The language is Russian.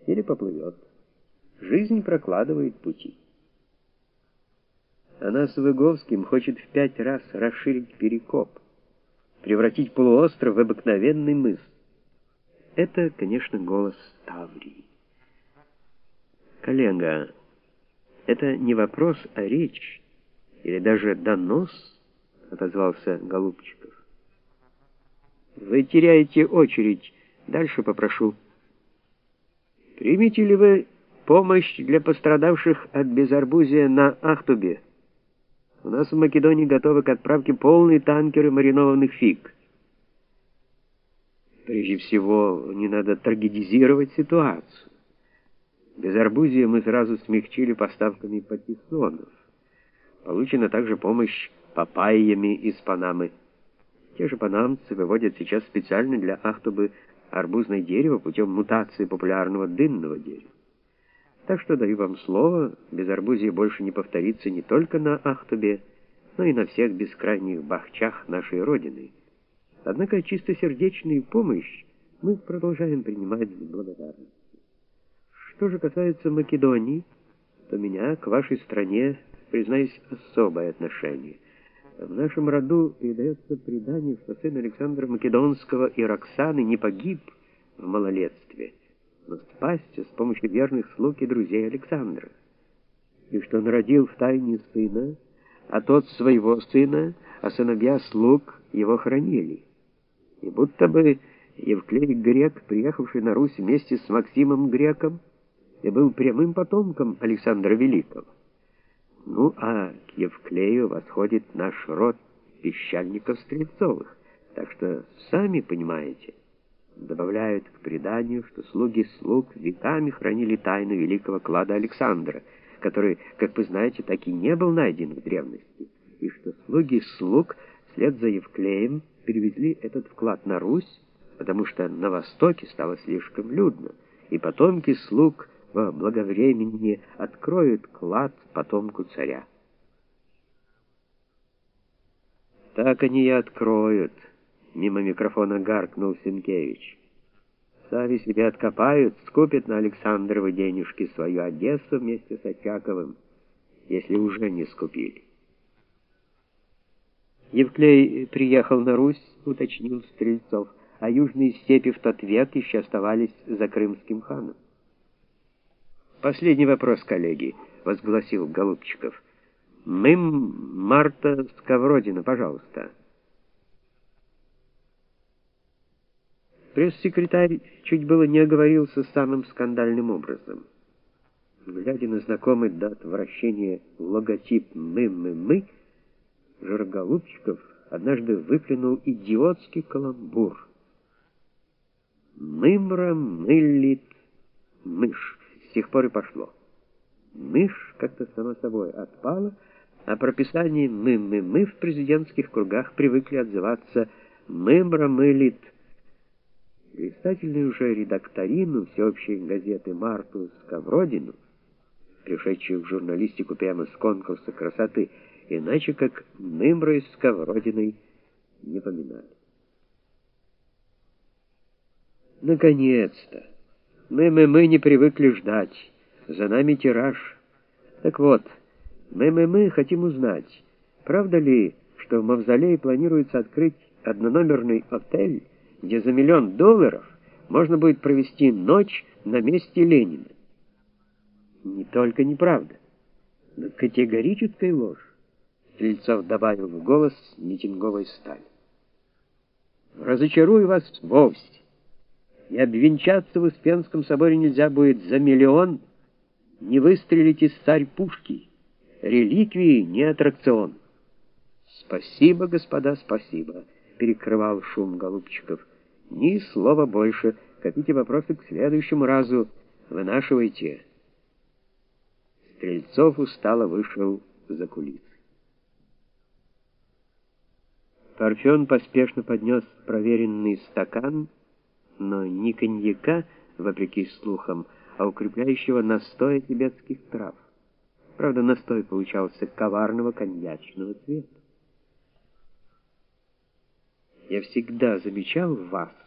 или поплывет. Жизнь прокладывает пути. Она с Выговским хочет в 5 раз расширить Перекоп, превратить полуостров в обыкновенный мыс. Это, конечно, голос Таврии. Коллега, это не вопрос, а речь, или даже донос, отозвался Голубчиков. Вы теряете очередь, дальше попрошу. Примите ли вы помощь для пострадавших от безарбузия на Ахтубе? У нас в Македонии готовы к отправке полные танкеры маринованных фиг. Прежде всего, не надо трагедизировать ситуацию. Безарбузие мы сразу смягчили поставками патиссонов. Получена также помощь папайями из Панамы. Те же панамцы выводят сейчас специально для Ахтубы арбузное дерево путем мутации популярного дынного дерева. Так что даю вам слово, безарбузие больше не повторится не только на Ахтубе, но и на всех бескрайних бахчах нашей Родины. Однако чистосердечную помощь мы продолжаем принимать с благодарностью. Что же касается Македонии, то у меня к вашей стране, признаюсь, особое отношение. В нашем роду передается предание, что сын Александра Македонского и Роксаны не погиб в малолетстве, но спасся с помощью верных слуг и друзей Александра, и что он родил в тайне сына, а тот своего сына, а сыновья слуг его хранили. И будто бы Евклей Грек, приехавший на Русь вместе с Максимом Греком, и был прямым потомком Александра Великого. Ну, а к Евклею восходит наш род пищальников-стрельцовых, так что, сами понимаете, добавляют к преданию, что слуги слуг веками хранили тайну великого клада Александра, который, как вы знаете, так и не был найден в древности, и что слуги слуг вслед за Евклеем перевезли этот вклад на Русь, потому что на востоке стало слишком людно, и потомки слуг во благовремени откроют клад потомку царя. Так они и откроют, мимо микрофона гаркнул Сенкевич. Сами себе откопают, скупят на Александровы денежки свою Одессу вместе с Очаковым, если уже не скупили. Евклей приехал на Русь, уточнил Стрельцов, а южные степи в тот век еще оставались за крымским ханом. «Последний вопрос, коллеги», — возгласил Голубчиков. Марта Сковородина, пожалуйста». Пресс-секретарь чуть было не оговорился самым скандальным образом. Глядя на знакомый до отвращения логотип «Мы», Голубчиков однажды выплюнул идиотский каламбур. «Мымра мылит мышь». С тех пор и пошло. Мышь как-то само собой отпала, а прописание «мы» в президентских кругах привыкли отзываться «мымра мылит». Блистательную уже редакторину всеобщей газеты Марту Сковородину, пришедшую в журналистику прямо с конкурса красоты, иначе как Мымрой Сковородиной не поминали. Наконец-то! Мы не привыкли ждать. За нами тираж. Так вот, мы хотим узнать, правда ли, что в Мавзолее планируется открыть однономерный отель, где за $1 миллион можно будет провести ночь на месте Ленина? Не только неправда, но категорическая ложь, Стрельцов добавил в голос митинговой стали. Разочарую вас вовсе. И обвенчаться в Успенском соборе нельзя будет за $1 миллион, не выстрелить из царь-пушки. Реликвии не аттракцион. Спасибо, господа, спасибо, перекрывал шум Голубчиков. Ни слова больше. Хотите вопросы к следующему разу? Вынашивайте. Стрельцов устало вышел за кулисы. Парфен поспешно поднес проверенный стакан, но не коньяка, вопреки слухам, а укрепляющего настоя тибетских трав. Правда, настой получался коварного коньячного цвета. Я всегда замечал в вас,